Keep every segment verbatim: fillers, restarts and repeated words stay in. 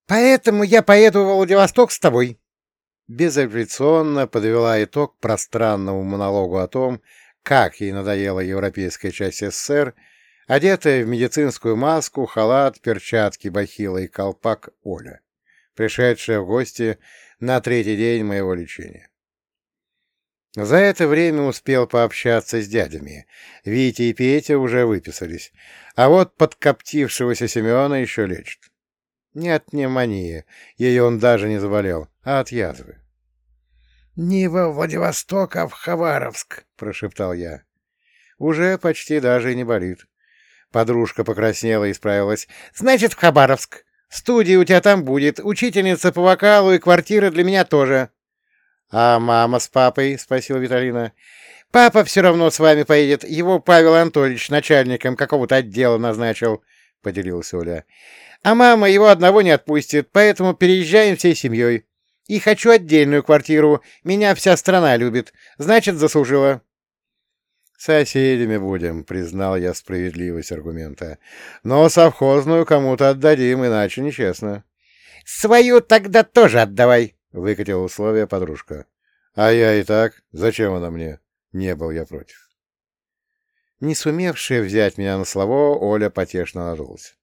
Поэтому я поеду в Владивосток с тобой. Безапелляционно подвела итог пространному монологу о том, как ей надоела европейская часть СССР, одетая в медицинскую маску, халат, перчатки, бахилы и колпак Оля, пришедшая в гости на третий день моего лечения. За это время успел пообщаться с дядями. Витя и Петя уже выписались, а вот подкоптившегося Семена еще лечат. Не от пневмонии, ее он даже не заболел, а от язвы. — Не во Владивосток, а в Хабаровск, — прошептал я. Уже почти даже и не болит. Подружка покраснела и исправилась. — Значит, в Хабаровск. Студия у тебя там будет, учительница по вокалу и квартира для меня тоже. — А мама с папой? — спросила Виталина. — Папа все равно с вами поедет. Его Павел Анатольевич начальником какого-то отдела назначил, — поделилась Оля. — А мама его одного не отпустит, поэтому переезжаем всей семьей. И хочу отдельную квартиру. Меня вся страна любит. Значит, заслужила. — Соседями будем, — признал я справедливость аргумента. — Но совхозную кому-то отдадим, иначе нечестно. — Свою тогда тоже отдавай, — выкатила условие подружка. — А я и так. Зачем она мне? Не был я против. Не сумевшая взять меня на слово, Оля потешно надулась.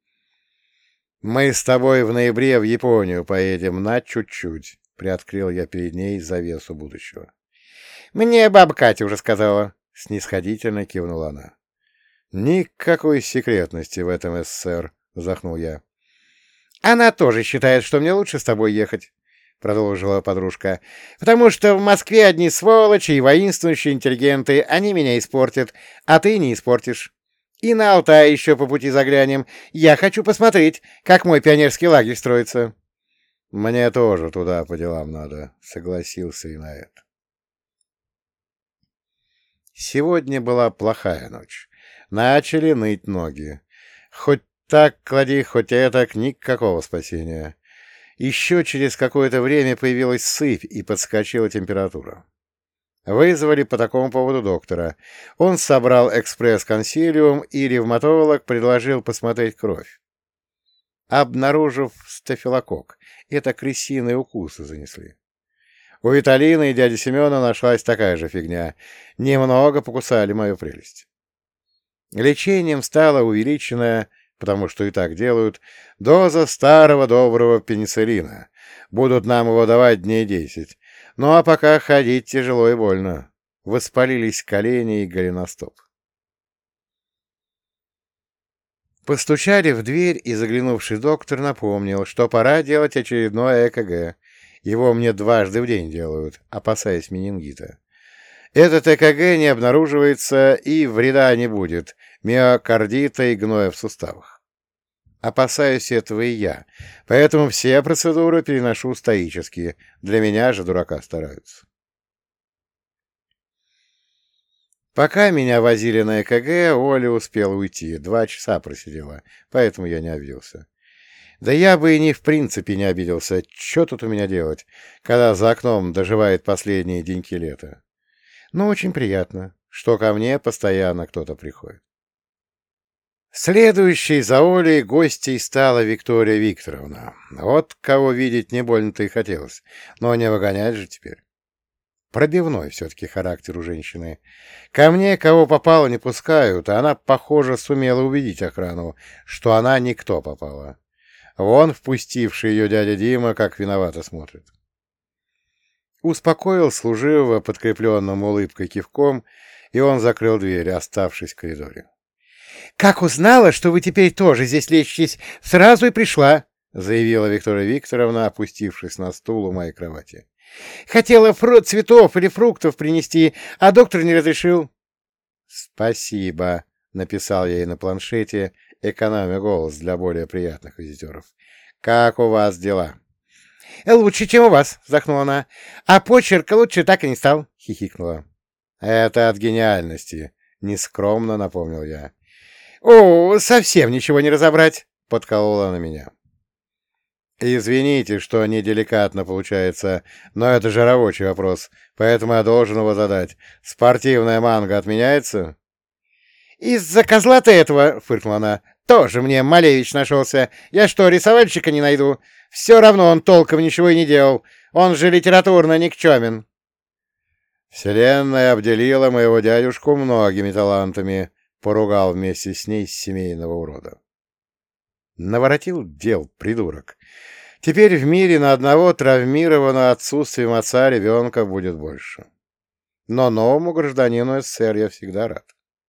«Мы с тобой в ноябре в Японию поедем на чуть-чуть», — приоткрыл я перед ней завесу будущего. «Мне баба Катя уже сказала», — снисходительно кивнула она. «Никакой секретности в этом СССР», — вздохнул я. «Она тоже считает, что мне лучше с тобой ехать», — продолжила подружка, «потому что в Москве одни сволочи и воинствующие интеллигенты, они меня испортят, а ты не испортишь. И на Алтай еще по пути заглянем. Я хочу посмотреть, как мой пионерский лагерь строится». «Мне тоже туда по делам надо», — согласился и на это. Сегодня была плохая ночь. Начали ныть ноги. Хоть так клади, хоть этак, никакого спасения. Еще через какое-то время появилась сыпь и подскочила температура. Вызвали по такому поводу доктора. Он собрал экспресс-консилиум, и ревматолог предложил посмотреть кровь. Обнаружив стафилококк, это крысиные укусы занесли. У Виталины и дяди Семена нашлась такая же фигня. Немного покусали мою прелесть. Лечением стала увеличенная, потому что и так делают, доза старого доброго пенициллина. Будут нам его давать дней десять. Ну а пока ходить тяжело и больно. Воспалились колени и голеностоп. Постучали в дверь, и заглянувший доктор напомнил, что пора делать очередное ЭКГ. Его мне дважды в день делают, опасаясь менингита. Этот ЭКГ не обнаруживается, и вреда не будет, миокардита и гноя в суставах. Опасаюсь этого и я, поэтому все процедуры переношу стоически, для меня же дурака стараются. Пока меня возили на ЭКГ, Оля успела уйти, два часа просидела, поэтому я не обиделся. Да я бы и не в принципе не обиделся, что тут у меня делать, когда за окном доживает последние деньки лета. Но очень приятно, что ко мне постоянно кто-то приходит. Следующей за Олей гостьей стала Виктория Викторовна. Вот кого видеть не больно-то и хотелось, но не выгонять же теперь. Пробивной все-таки характер у женщины. Ко мне кого попало не пускают, а она, похоже, сумела убедить охрану, что она никто попала. Вон впустивший ее дядя Дима как виновато смотрит. Успокоил служивого подкрепленным улыбкой кивком, и он закрыл дверь, оставшись в коридоре. — Как узнала, что вы теперь тоже здесь лечитесь, сразу и пришла, — заявила Виктория Викторовна, опустившись на стул у моей кровати. — Хотела фру- цветов или фруктов принести, а доктор не разрешил. — Спасибо, — написал я ей на планшете, экономя голос для более приятных визитеров. — Как у вас дела? — Лучше, чем у вас, — вздохнула она. — А почерк лучше так и не стал, — хихикнула. — Это от гениальности, — нескромно напомнил я. — О, совсем ничего не разобрать, — подколола на меня. — Извините, что неделикатно получается, но это же рабочий вопрос, поэтому я должен его задать. Спортивная манга отменяется? — Из-за козла-то этого, — фыркнула она, — Тоже мне Малевич нашелся. Я что, рисовальщика не найду? Все равно он толком ничего и не делал. Он же литературно никчемен. Вселенная обделила моего дядюшку многими талантами, поругал вместе с ней семейного урода. Наворотил дел, придурок. Теперь в мире на одного травмированного отсутствием отца ребенка будет больше. Но новому гражданину СССР я всегда рад.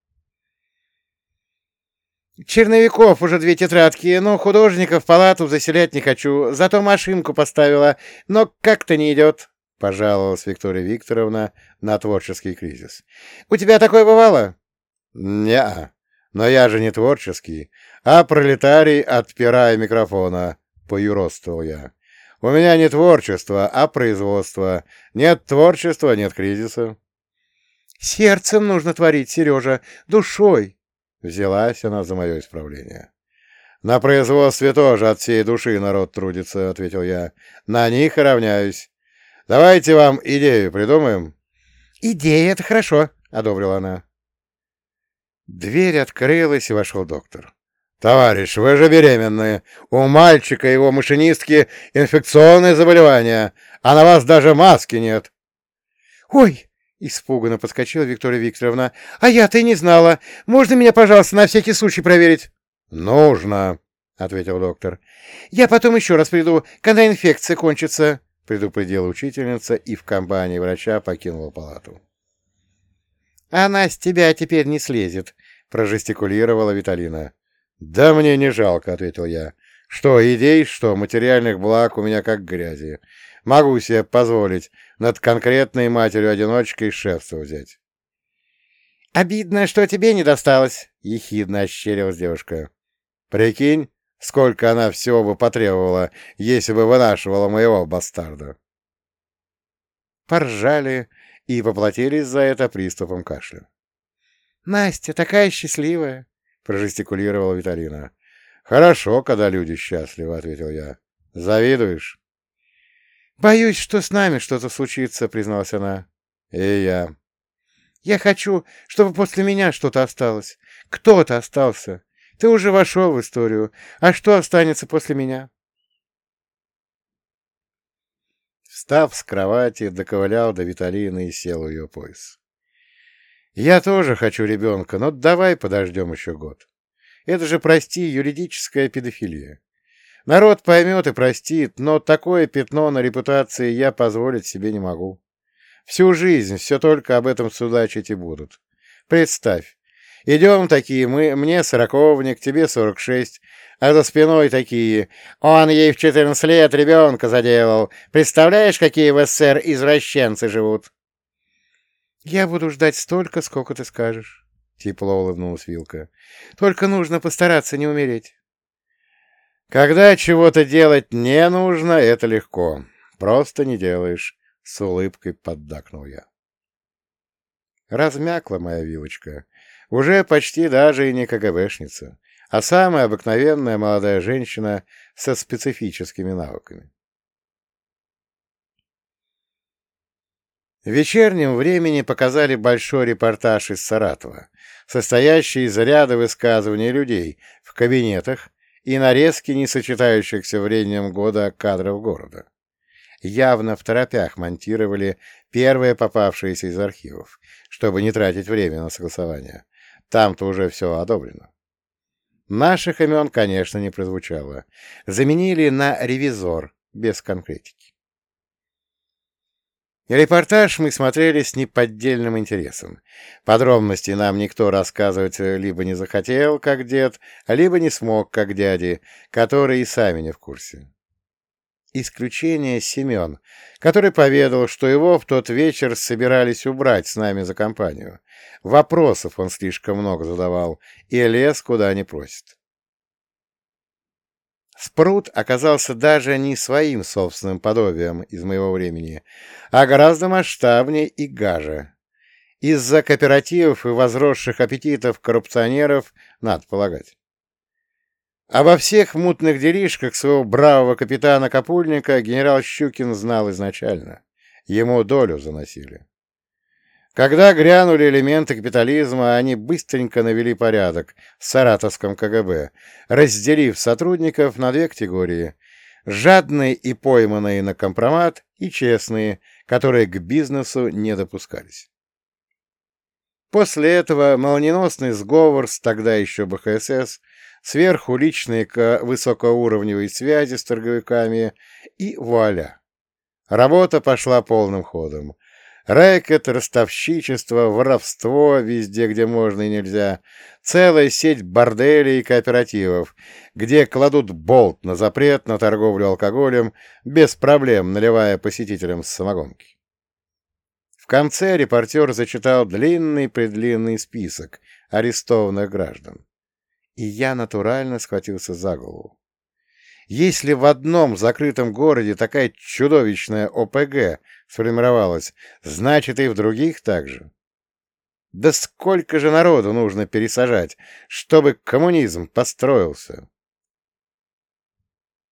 Черновиков уже две тетрадки, но художников в палату заселять не хочу, зато машинку поставила, но как-то не идет, — пожаловалась Виктория Викторовна на творческий кризис. — У тебя такое бывало? — Не-а, но я же не творческий, а пролетарий от пера и микрофона, — поюродствовал я. — У меня не творчество, а производство. Нет творчества, нет кризиса. — Сердцем нужно творить, Сережа, душой. Взялась она за мое исправление. — На производстве тоже от всей души народ трудится, — ответил я. — На них и равняюсь. Давайте вам идею придумаем. — Идея — это хорошо, — одобрила она. Дверь открылась, и вошел доктор. — Товарищ, вы же беременны. У мальчика и его машинистки инфекционные заболевания, а на вас даже маски нет. — Ой! — испуганно подскочила Виктория Викторовна. — А я-то и не знала. Можно меня, пожалуйста, на всякий случай проверить? — Нужно, — ответил доктор. — Я потом еще раз приду, когда инфекция кончится, — предупредила учительница и в компании врача покинула палату. — Она с тебя теперь не слезет, — прожестикулировала Виталина. — Да мне не жалко, — ответил я. — Что идей, что материальных благ у меня как грязи. Могу себе позволить над конкретной матерью-одиночкой шефство взять. — Обидно, что тебе не досталось, — ехидно ощерилась девушка. — Прикинь, сколько она всего бы потребовала, если бы вынашивала моего бастарда. Поржали и поплатились за это приступом кашля. — Настя такая счастливая, — прожестикулировала Виталина. — Хорошо, когда люди счастливы, — ответил я. — Завидуешь? — Боюсь, что с нами что-то случится, — призналась она. — И я. — Я хочу, чтобы после меня что-то осталось. Кто-то остался. Ты уже вошел в историю. А что останется после меня? Встав с кровати, доковылял до Виталины и сел у ее пояс. — Я тоже хочу ребенка, но давай подождем еще год. Это же, прости, юридическая педофилия. Народ поймет и простит, но такое пятно на репутации я позволить себе не могу. Всю жизнь все только об этом судачить и будут. Представь, идем такие мы, мне сороковник, тебе сорок шесть, а за спиной такие: он ей в четырнадцать лет ребенка заделал. Представляешь, какие в СССР извращенцы живут? Я буду ждать столько, сколько ты скажешь, — тепло улыбнулась Вилка. Только нужно постараться не умереть. Когда чего-то делать не нужно, это легко. Просто не делаешь, — с улыбкой поддакнул я. Размякла моя Вилочка. Уже почти даже и не КГБшница, а самая обыкновенная молодая женщина со специфическими навыками. В вечернем времени показали большой репортаж из Саратова, состоящий из ряда высказываний людей в кабинетах и нарезки не сочетающихся временем года кадров города. Явно в торопях монтировали первые попавшиеся из архивов, чтобы не тратить время на согласование. Там-то уже все одобрено. Наших имен, конечно, не прозвучало. Заменили на «ревизор», без конкретики. Репортаж мы смотрели с неподдельным интересом. Подробностей нам никто рассказывать либо не захотел, как дед, либо не смог, как дяди, которые и сами не в курсе. Исключение Семен, который поведал, что его в тот вечер собирались убрать с нами за компанию. Вопросов он слишком много задавал и лез, куда не просит. Спрут оказался даже не своим собственным подобием из моего времени, а гораздо масштабнее и гаже. Из-за кооперативов и возросших аппетитов коррупционеров, надо полагать. Обо всех мутных делишках своего бравого капитана Капульника генерал Щукин знал изначально. Ему долю заносили. Когда грянули элементы капитализма, они быстренько навели порядок в саратовском ка гэ бэ, разделив сотрудников на две категории: жадные и пойманные на компромат, и честные, которые к бизнесу не допускались. После этого молниеносный сговор с тогда еще бэ ха эс эс, сверху личные высокоуровневые связи с торговиками, и вуаля! Работа пошла полным ходом. Рэкет, ростовщичество, воровство везде, где можно и нельзя, целая сеть борделей и кооперативов, где кладут болт на запрет на торговлю алкоголем, без проблем наливая посетителям с самогонки. В конце репортер зачитал длинный-предлинный список арестованных граждан. И я натурально схватился за голову. Если в одном закрытом городе такая чудовищная о пэ гэ сформировалась, значит и в других так же. Да сколько же народу нужно пересажать, чтобы коммунизм построился?